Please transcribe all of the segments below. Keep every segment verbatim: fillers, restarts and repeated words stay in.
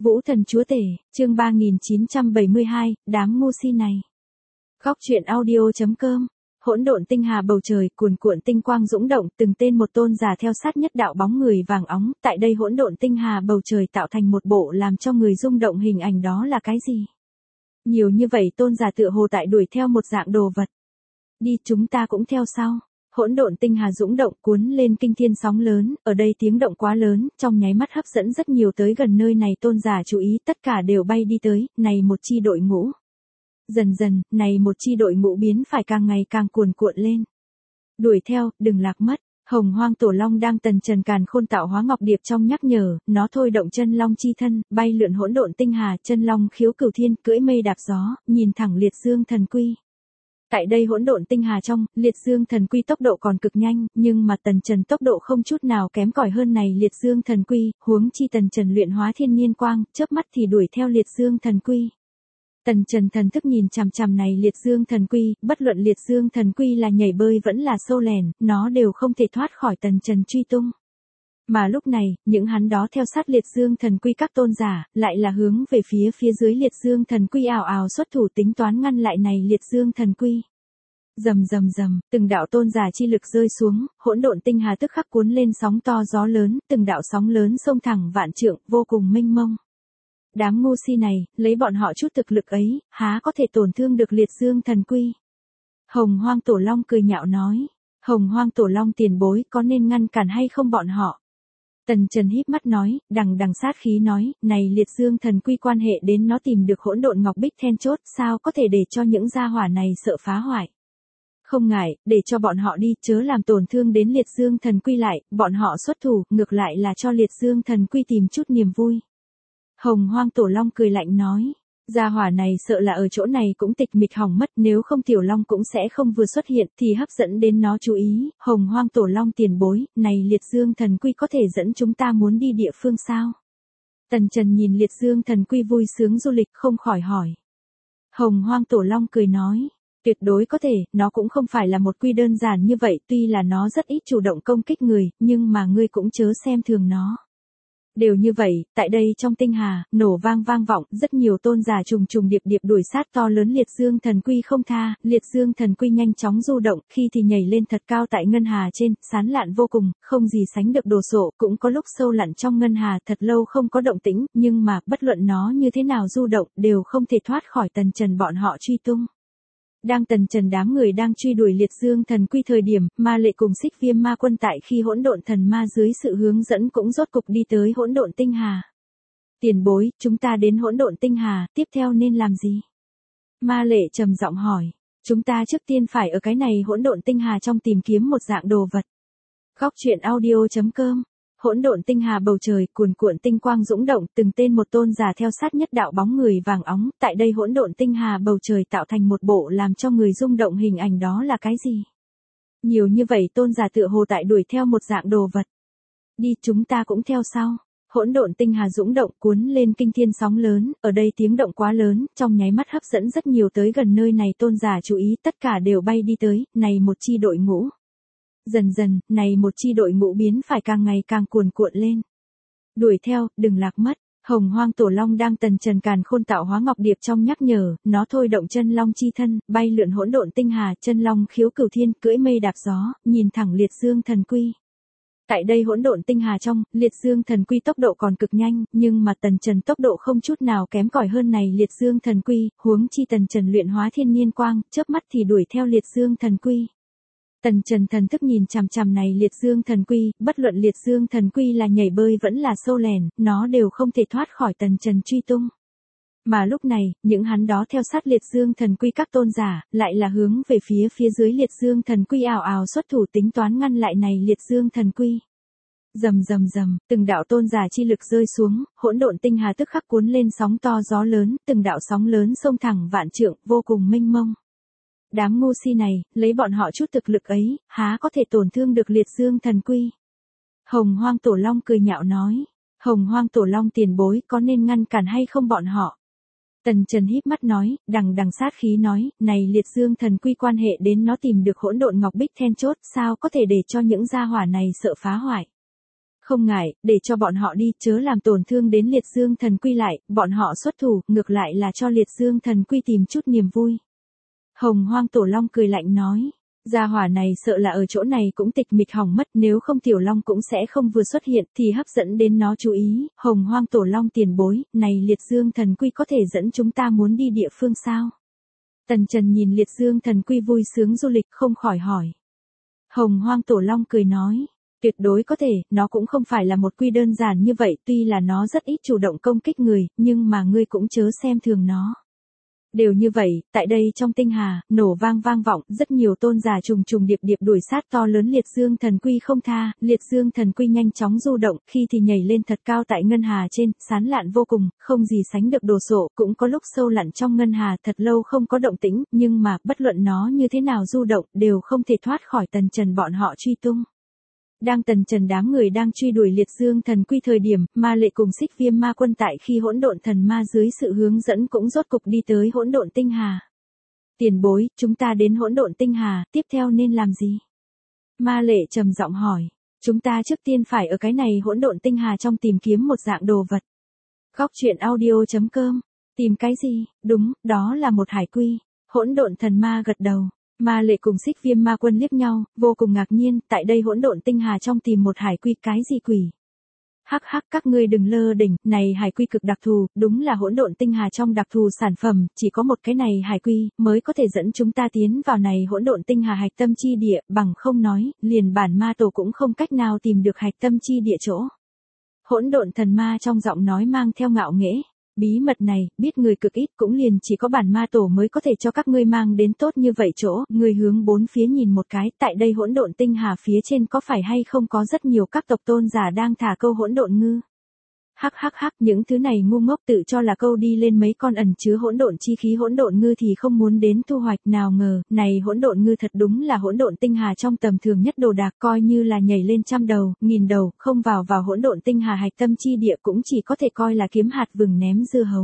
Vũ thần chúa tể, chương ba nghìn chín trăm bảy mươi hai, đám ngu si này. Góc truyện audio chấm com. Hỗn độn tinh hà bầu trời, cuồn cuộn tinh quang dũng động, từng tên một tôn giả theo sát nhất đạo bóng người vàng óng, tại đây hỗn độn tinh hà bầu trời tạo thành một bộ làm cho người rung động hình ảnh, đó là cái gì? Nhiều như vậy tôn giả tựa hồ tại đuổi theo một dạng đồ vật. Đi, chúng ta cũng theo sau. Hỗn độn tinh hà dũng động cuốn lên kinh thiên sóng lớn, ở đây tiếng động quá lớn, trong nháy mắt hấp dẫn rất nhiều tới gần nơi này tôn giả chú ý, tất cả đều bay đi tới, này một chi đội ngũ. Dần dần, này một chi đội ngũ biến phải càng ngày càng cuồn cuộn lên. Đuổi theo, đừng lạc mất. Hồng Hoang Tổ Long đang tần trần càn khôn tạo hóa ngọc điệp trong nhắc nhở, nó thôi động chân long chi thân, bay lượn hỗn độn tinh hà, chân long khiếu cửu thiên, cưỡi mây đạp gió, nhìn thẳng liệt dương thần quy. Tại đây hỗn độn tinh hà trong, liệt dương thần quy tốc độ còn cực nhanh, nhưng mà tần trần tốc độ không chút nào kém cỏi hơn này liệt dương thần quy, huống chi tần trần luyện hóa thiên nhiên quang, chớp mắt thì đuổi theo liệt dương thần quy. Tần trần thần thức nhìn chằm chằm này liệt dương thần quy, bất luận liệt dương thần quy là nhảy bơi vẫn là sâu lèn, nó đều không thể thoát khỏi tần trần truy tung. Mà lúc này, những hắn đó theo sát liệt dương thần quy các tôn giả, lại là hướng về phía phía dưới liệt dương thần quy ảo ảo xuất thủ tính toán ngăn lại này liệt dương thần quy. Rầm rầm rầm, từng đạo tôn giả chi lực rơi xuống, hỗn độn tinh hà tức khắc cuốn lên sóng to gió lớn, từng đạo sóng lớn xông thẳng vạn trượng, vô cùng mênh mông. Đám ngu si này, lấy bọn họ chút thực lực ấy, há có thể tổn thương được liệt dương thần quy. Hồng Hoang Tổ Long cười nhạo nói, Hồng Hoang Tổ Long tiền bối có nên ngăn cản hay không bọn họ? Tần Trần híp mắt nói, đằng đằng sát khí nói, này liệt dương thần quy quan hệ đến nó tìm được hỗn độn ngọc bích then chốt, sao có thể để cho những gia hỏa này sợ phá hoại. Không ngại, để cho bọn họ đi, chớ làm tổn thương đến liệt dương thần quy lại, bọn họ xuất thủ, ngược lại là cho liệt dương thần quy tìm chút niềm vui. Hồng Hoang Tổ Long cười lạnh nói, gia hỏa này sợ là ở chỗ này cũng tịch mịch hỏng mất, nếu không Tiểu Long cũng sẽ không vừa xuất hiện thì hấp dẫn đến nó chú ý. Hồng Hoang Tổ Long tiền bối, này liệt dương thần quy có thể dẫn chúng ta muốn đi địa phương sao? Tần Trần nhìn liệt dương thần quy vui sướng du lịch không khỏi hỏi. Hồng Hoang Tổ Long cười nói, tuyệt đối có thể, nó cũng không phải là một quy đơn giản như vậy, tuy là nó rất ít chủ động công kích người, nhưng mà ngươi cũng chớ xem thường nó. Đều như vậy, tại đây trong tinh hà, nổ vang vang vọng, rất nhiều tôn giả trùng trùng điệp điệp đuổi sát to lớn liệt dương thần quy không tha, liệt dương thần quy nhanh chóng du động, khi thì nhảy lên thật cao tại ngân hà trên, sán lạn vô cùng, không gì sánh được đồ sộ, cũng có lúc sâu lặn trong ngân hà thật lâu không có động tĩnh, nhưng mà, bất luận nó như thế nào du động, đều không thể thoát khỏi tần trần bọn họ truy tung. Đang tần trần đám người đang truy đuổi liệt dương thần quy thời điểm, Ma Lệ cùng Xích Viêm ma quân tại khi hỗn độn thần ma dưới sự hướng dẫn cũng rốt cục đi tới hỗn độn tinh hà. Tiền bối, chúng ta đến hỗn độn tinh hà, tiếp theo nên làm gì? Ma Lệ trầm giọng hỏi, chúng ta trước tiên phải ở cái này hỗn độn tinh hà trong tìm kiếm một dạng đồ vật. Góc truyện audio chấm com. Hỗn độn tinh hà bầu trời, cuồn cuộn tinh quang dũng động, từng tên một tôn giả theo sát nhất đạo bóng người vàng óng, tại đây hỗn độn tinh hà bầu trời tạo thành một bộ làm cho người rung động hình ảnh, đó là cái gì? Nhiều như vậy tôn giả tựa hồ tại đuổi theo một dạng đồ vật. Đi, chúng ta cũng theo sau. Hỗn độn tinh hà dũng động cuốn lên kinh thiên sóng lớn, ở đây tiếng động quá lớn, trong nháy mắt hấp dẫn rất nhiều tới gần nơi này tôn giả chú ý, tất cả đều bay đi tới, này một chi đội ngũ. Dần dần, này một chi đội ngũ biến phải càng ngày càng cuồn cuộn lên. Đuổi theo, đừng lạc mất. Hồng Hoang Tổ Long đang tần trần càn khôn tạo hóa ngọc điệp trong nhắc nhở, nó thôi động chân long chi thân, bay lượn hỗn độn tinh hà, chân long khiếu cửu thiên, cưỡi mây đạp gió, nhìn thẳng liệt dương thần quy. Tại đây hỗn độn tinh hà trong, liệt dương thần quy tốc độ còn cực nhanh, nhưng mà tần trần tốc độ không chút nào kém cỏi hơn này liệt dương thần quy, huống chi tần trần luyện hóa thiên nhiên quang, chớp mắt thì đuổi theo liệt dương thần quy. Tần trần thần thức nhìn chằm chằm này liệt dương thần quy, bất luận liệt dương thần quy là nhảy bơi vẫn là sâu lèn, nó đều không thể thoát khỏi tần trần truy tung. Mà lúc này, những hắn đó theo sát liệt dương thần quy các tôn giả, lại là hướng về phía phía dưới liệt dương thần quy ảo ảo xuất thủ tính toán ngăn lại này liệt dương thần quy. Rầm rầm rầm, từng đạo tôn giả chi lực rơi xuống, hỗn độn tinh hà tức khắc cuốn lên sóng to gió lớn, từng đạo sóng lớn xông thẳng vạn trượng, vô cùng mênh mông. Đám ngu si này, lấy bọn họ chút thực lực ấy, há có thể tổn thương được liệt dương thần quy. Hồng Hoang Tổ Long cười nhạo nói, Hồng Hoang Tổ Long tiền bối có nên ngăn cản hay không bọn họ? Tần Trần híp mắt nói, đằng đằng sát khí nói, này liệt dương thần quy quan hệ đến nó tìm được hỗn độn ngọc bích then chốt, sao có thể để cho những gia hỏa này sợ phá hoại. Không ngại, để cho bọn họ đi, chớ làm tổn thương đến liệt dương thần quy lại, bọn họ xuất thủ, ngược lại là cho liệt dương thần quy tìm chút niềm vui. Hồng Hoang Tổ Long cười lạnh nói, gia hỏa này sợ là ở chỗ này cũng tịch mịch hỏng mất, nếu không Tiểu Long cũng sẽ không vừa xuất hiện thì hấp dẫn đến nó chú ý. Hồng Hoang Tổ Long tiền bối, này liệt dương thần quy có thể dẫn chúng ta muốn đi địa phương sao? Tần Trần nhìn liệt dương thần quy vui sướng du lịch không khỏi hỏi. Hồng Hoang Tổ Long cười nói, tuyệt đối có thể, nó cũng không phải là một quy đơn giản như vậy, tuy là nó rất ít chủ động công kích người, nhưng mà ngươi cũng chớ xem thường nó. Đều như vậy, tại đây trong tinh hà, nổ vang vang vọng, rất nhiều tôn giả trùng trùng điệp điệp đuổi sát to lớn liệt dương thần quy không tha, liệt dương thần quy nhanh chóng du động, khi thì nhảy lên thật cao tại ngân hà trên, sán lạn vô cùng, không gì sánh được đồ sộ, cũng có lúc sâu lặn trong ngân hà thật lâu không có động tĩnh, nhưng mà, bất luận nó như thế nào du động, đều không thể thoát khỏi Tần Trần bọn họ truy tung. Đang Tần Trần đám người đang truy đuổi liệt dương thần quy thời điểm, Ma Lệ cùng Xích Viêm Ma Quân tại khi hỗn độn thần ma dưới sự hướng dẫn cũng rốt cục đi tới hỗn độn tinh hà. Tiền bối, chúng ta đến hỗn độn tinh hà, tiếp theo nên làm gì? Ma Lệ trầm giọng hỏi, chúng ta trước tiên phải ở cái này hỗn độn tinh hà trong tìm kiếm một dạng đồ vật. Góc truyện audio chấm com, tìm cái gì? Đúng, đó là một hải quy. Hỗn độn thần ma gật đầu. Ma Lệ cùng Xích Viêm Ma Quân liếc nhau, vô cùng ngạc nhiên, tại đây hỗn độn tinh hà trong tìm một hải quy, cái gì quỷ? Hắc hắc, các ngươi đừng lơ đỉnh, này hải quy cực đặc thù, đúng là hỗn độn tinh hà trong đặc thù sản phẩm, chỉ có một cái này hải quy mới có thể dẫn chúng ta tiến vào này hỗn độn tinh hà hạch tâm chi địa, bằng không nói, liền bản ma tổ cũng không cách nào tìm được hạch tâm chi địa chỗ. Hỗn độn thần ma trong giọng nói mang theo ngạo nghễ. Bí mật này, biết người cực ít, cũng liền chỉ có bản ma tổ mới có thể cho các ngươi mang đến tốt như vậy chỗ. Người hướng bốn phía nhìn một cái, tại đây hỗn độn tinh hà phía trên có phải hay không có rất nhiều các tộc tôn giả đang thả câu hỗn độn ngư. Hắc hắc hắc, những thứ này ngu ngốc tự cho là câu đi lên mấy con ẩn chứa hỗn độn chi khí hỗn độn ngư thì không muốn đến thu hoạch, nào ngờ, này hỗn độn ngư thật đúng là hỗn độn tinh hà trong tầm thường nhất đồ đạc, coi như là nhảy lên trăm đầu, nghìn đầu, không vào vào hỗn độn tinh hà hạch tâm chi địa cũng chỉ có thể coi là kiếm hạt vừng ném dưa hấu.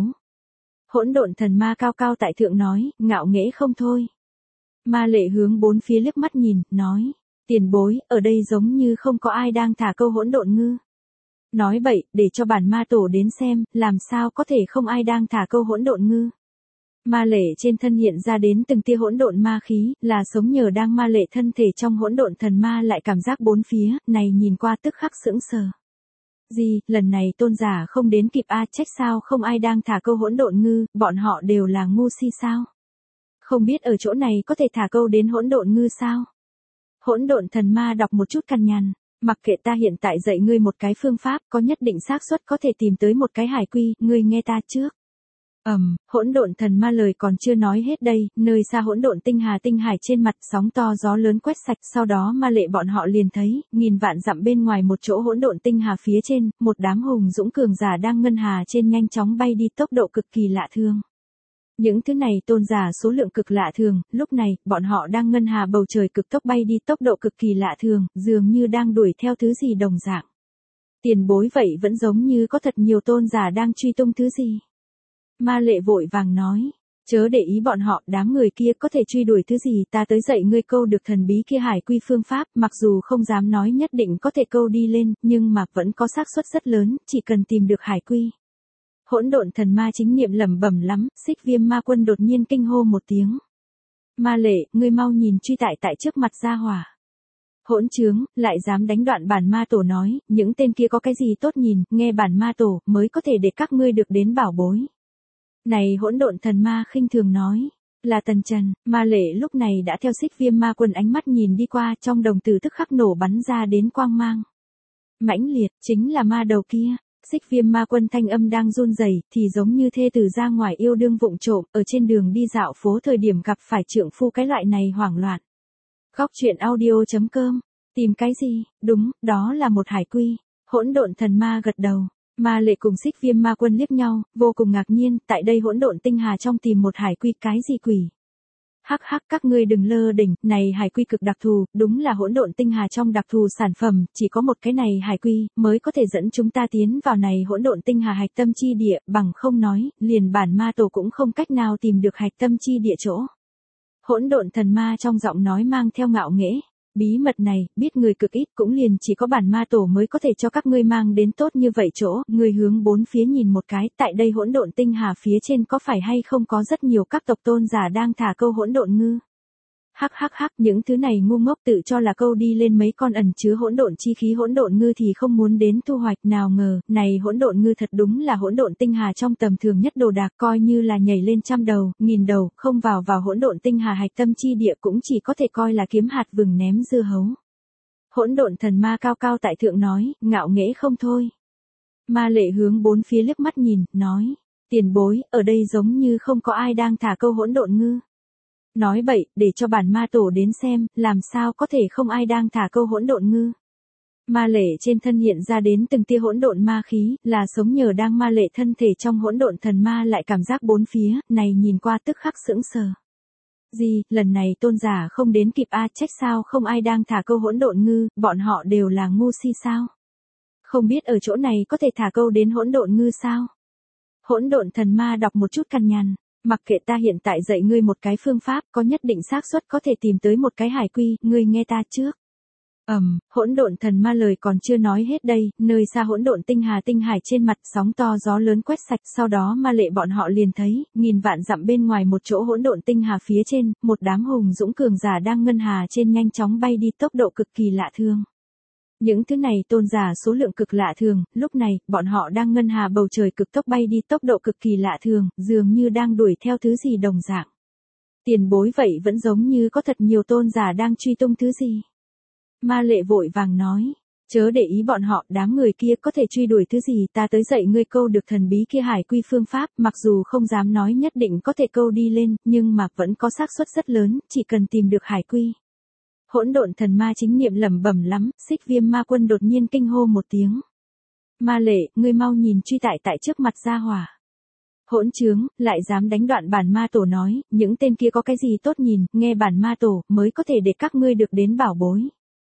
Hỗn độn thần ma cao cao tại thượng nói, ngạo nghễ không thôi. Ma Lệ hướng bốn phía liếc mắt nhìn, nói, tiền bối, ở đây giống như không có ai đang thả câu hỗn độn ngư. Nói bậy, để cho bản ma tổ đến xem, làm sao có thể không ai đang thả câu hỗn độn ngư. Ma Lệ trên thân hiện ra đến từng tia hỗn độn ma khí, là sống nhờ đang Ma Lệ thân thể trong hỗn độn thần ma lại cảm giác bốn phía, này nhìn qua tức khắc sững sờ. Gì, lần này tôn giả không đến kịp a, trách sao không ai đang thả câu hỗn độn ngư, bọn họ đều là ngu si sao? Không biết ở chỗ này có thể thả câu đến hỗn độn ngư sao? Hỗn độn thần ma đọc một chút cằn nhằn. Mặc kệ, ta hiện tại dạy ngươi một cái phương pháp, có nhất định xác suất có thể tìm tới một cái hải quy, ngươi nghe ta trước. Ầm, um, hỗn độn thần ma lời còn chưa nói hết đây, nơi xa hỗn độn tinh hà tinh hải trên mặt sóng to gió lớn quét sạch, sau đó Ma Lệ bọn họ liền thấy, nghìn vạn dặm bên ngoài một chỗ hỗn độn tinh hà phía trên, một đám hùng dũng cường giả đang ngân hà trên nhanh chóng bay đi tốc độ cực kỳ lạ thường. Những thứ này tôn giả số lượng cực lạ thường, lúc này, bọn họ đang ngân hà bầu trời cực tốc bay đi tốc độ cực kỳ lạ thường, dường như đang đuổi theo thứ gì đồng dạng. Tiền bối vậy vẫn giống như có thật nhiều tôn giả đang truy tung thứ gì. Ma Lệ vội vàng nói, chớ để ý bọn họ, đám người kia có thể truy đuổi thứ gì, ta tới dạy ngươi câu được thần bí kia hải quy phương pháp, mặc dù không dám nói nhất định có thể câu đi lên, nhưng mà vẫn có xác suất rất lớn, chỉ cần tìm được hải quy. Hỗn độn thần ma chính niệm lẩm bẩm lắm, Xích Viêm Ma Quân đột nhiên kinh hô một tiếng. Ma Lệ, ngươi mau nhìn truy tại tại trước mặt gia hỏa. Hỗn trướng, lại dám đánh đoạn bản ma tổ nói, những tên kia có cái gì tốt nhìn, nghe bản ma tổ, mới có thể để các ngươi được đến bảo bối. Này hỗn độn thần ma khinh thường nói, là Tần Trần. Ma Lệ lúc này đã theo Xích Viêm Ma Quân ánh mắt nhìn đi qua, trong đồng tử tức khắc nổ bắn ra đến quang mang. Mãnh liệt, chính là ma đầu kia. Xích Viêm Ma Quân thanh âm đang run rẩy, thì giống như thê tử ra ngoài yêu đương vụng trộm, ở trên đường đi dạo phố thời điểm gặp phải trượng phu cái loại này hoảng loạn. Góc truyện audio chấm com, tìm cái gì? Đúng, đó là một hải quy. Hỗn độn thần ma gật đầu. Ma Lệ cùng Xích Viêm Ma Quân liếc nhau, vô cùng ngạc nhiên, tại đây hỗn độn tinh hà trong tìm một hải quy, cái gì quỷ? Hắc hắc, các ngươi đừng lơ đỉnh, này hải quy cực đặc thù, đúng là hỗn độn tinh hà trong đặc thù sản phẩm, chỉ có một cái này hải quy mới có thể dẫn chúng ta tiến vào này hỗn độn tinh hà hạch tâm chi địa, bằng không nói, liền bản ma tổ cũng không cách nào tìm được hạch tâm chi địa chỗ. Hỗn độn thần ma trong giọng nói mang theo ngạo nghễ. bí mật này, biết người cực ít cũng liền chỉ có bản ma tổ mới có thể cho các ngươi mang đến tốt như vậy chỗ, người hướng bốn phía nhìn một cái, tại đây hỗn độn tinh hà phía trên có phải hay không có rất nhiều các tộc tôn giả đang thả câu hỗn độn ngư. Hắc hắc hắc, những thứ này ngu ngốc tự cho là câu đi lên mấy con ẩn chứa hỗn độn chi khí hỗn độn ngư thì không muốn đến thu hoạch, nào ngờ, này hỗn độn ngư thật đúng là hỗn độn tinh hà trong tầm thường nhất đồ đạc, coi như là nhảy lên trăm đầu, nghìn đầu, không vào vào hỗn độn tinh hà hạch tâm chi địa cũng chỉ có thể coi là kiếm hạt vừng ném dưa hấu. Hỗn độn thần ma cao cao tại thượng nói, ngạo nghễ không thôi. Ma lệ hướng bốn phía liếc mắt nhìn, nói, tiền bối, ở đây giống như không có ai đang thả câu hỗn độn ngư. Nói bậy, để cho bản ma tổ đến xem, làm sao có thể không ai đang thả câu hỗn độn ngư. Ma lệ trên thân hiện ra đến từng tia hỗn độn ma khí, là sống nhờ đang ma lệ thân thể trong hỗn độn thần ma lại cảm giác bốn phía, này nhìn qua tức khắc sững sờ. Gì, lần này tôn giả không đến kịp a, trách sao không ai đang thả câu hỗn độn ngư, bọn họ đều là ngu si sao? Không biết ở chỗ này có thể thả câu đến hỗn độn ngư sao? Hỗn độn thần ma đọc một chút căn nhằn. Mặc kệ ta hiện tại dạy ngươi một cái phương pháp, có nhất định xác suất có thể tìm tới một cái hải quy, ngươi nghe ta trước. Ầm, um, hỗn độn thần ma lời còn chưa nói hết đây, nơi xa hỗn độn tinh hà tinh hải trên mặt sóng to gió lớn quét sạch, sau đó ma lệ bọn họ liền thấy, nghìn vạn dặm bên ngoài một chỗ hỗn độn tinh hà phía trên, một đám hùng dũng cường giả đang ngân hà trên nhanh chóng bay đi tốc độ cực kỳ lạ thường. Những thứ này tôn giả số lượng cực lạ thường, lúc này, bọn họ đang ngân hà bầu trời cực tốc bay đi tốc độ cực kỳ lạ thường, dường như đang đuổi theo thứ gì đồng dạng. Tiền bối vậy vẫn giống như có thật nhiều tôn giả đang truy tung thứ gì. Ma lệ vội vàng nói, chớ để ý bọn họ, đám người kia có thể truy đuổi thứ gì, ta tới dạy ngươi câu được thần bí kia hải quy phương pháp, mặc dù không dám nói nhất định có thể câu đi lên, nhưng mà vẫn có xác suất rất lớn, chỉ cần tìm được hải quy. Hỗn độn thần ma chính niệm lẩm bẩm lắm, Xích Viêm ma quân đột nhiên kinh hô một tiếng. Ma lệ, ngươi mau nhìn truy tại tại trước mặt gia hỏa. Hỗn trướng, lại dám đánh đoạn bản ma tổ nói, những tên kia có cái gì tốt nhìn, nghe bản ma tổ, mới có thể để các ngươi được đến bảo bối.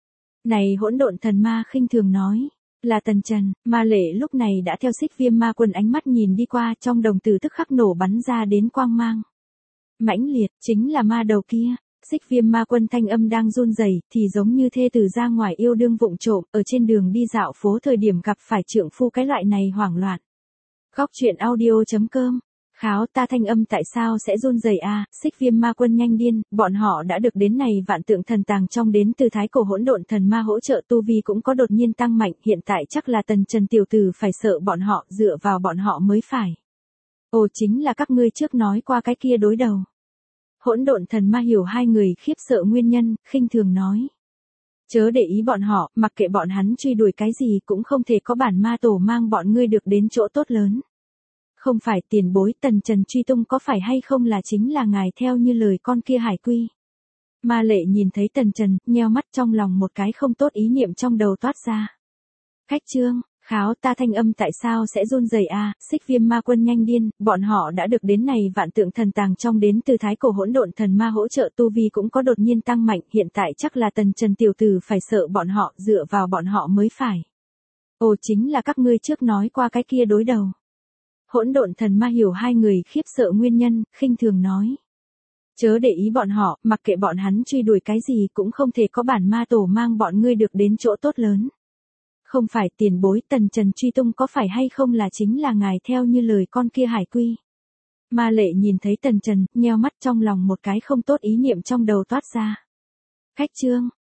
Này hỗn độn thần ma khinh thường nói, là Tần Trần, ma lệ lúc này đã theo Xích Viêm ma quân ánh mắt nhìn đi qua, trong đồng tử tức khắc nổ bắn ra đến quang mang. Mãnh liệt, chính là ma đầu kia. Xích Viêm ma quân thanh âm đang run rẩy, thì giống như thê tử ra ngoài yêu đương vụng trộm, ở trên đường đi dạo phố thời điểm gặp phải trượng phu cái loại này hoảng loạn. Góc truyện audio chấm com. Kháo, ta thanh âm tại sao sẽ run rẩy a? À, Xích Viêm ma quân nhanh điên, bọn họ đã được đến này vạn tượng thần tàng trong đến từ thái cổ hỗn độn thần ma hỗ trợ tu vi cũng có đột nhiên tăng mạnh, hiện tại chắc là Tần Trần tiểu tử phải sợ bọn họ, dựa vào bọn họ mới phải. Ồ, chính là các ngươi trước nói qua cái kia đối đầu. Hỗn độn thần ma hiểu hai người khiếp sợ nguyên nhân, khinh thường nói. Chớ để ý bọn họ, mặc kệ bọn hắn truy đuổi cái gì cũng không thể có bản ma tổ mang bọn ngươi được đến chỗ tốt lớn. Không phải tiền bối, Tần Trần truy tung có phải hay không là chính là ngài theo như lời con kia hải quy. Ma lệ nhìn thấy Tần Trần, nheo mắt trong lòng một cái không tốt ý niệm trong đầu toát ra. Khách trương. Kháo, ta thanh âm tại sao sẽ run rẩy a? À, Xích Viêm ma quân nhanh điên, bọn họ đã được đến này vạn tượng thần tàng trong đến từ thái cổ hỗn độn thần ma hỗ trợ tu vi cũng có đột nhiên tăng mạnh, hiện tại chắc là Tần Trần tiểu tử phải sợ bọn họ, dựa vào bọn họ mới phải. Ồ, chính là các ngươi trước nói qua cái kia đối đầu. Hỗn độn thần ma hiểu hai người khiếp sợ nguyên nhân, khinh thường nói. Chớ để ý bọn họ, mặc kệ bọn hắn truy đuổi cái gì cũng không thể có bản ma tổ mang bọn ngươi được đến chỗ tốt lớn. Không phải tiền bối, Tần Trần truy tung có phải hay không là chính là ngài theo như lời con kia hải quy. Ma lệ nhìn thấy Tần Trần, nheo mắt trong lòng một cái không tốt ý niệm trong đầu toát ra. Khách trương,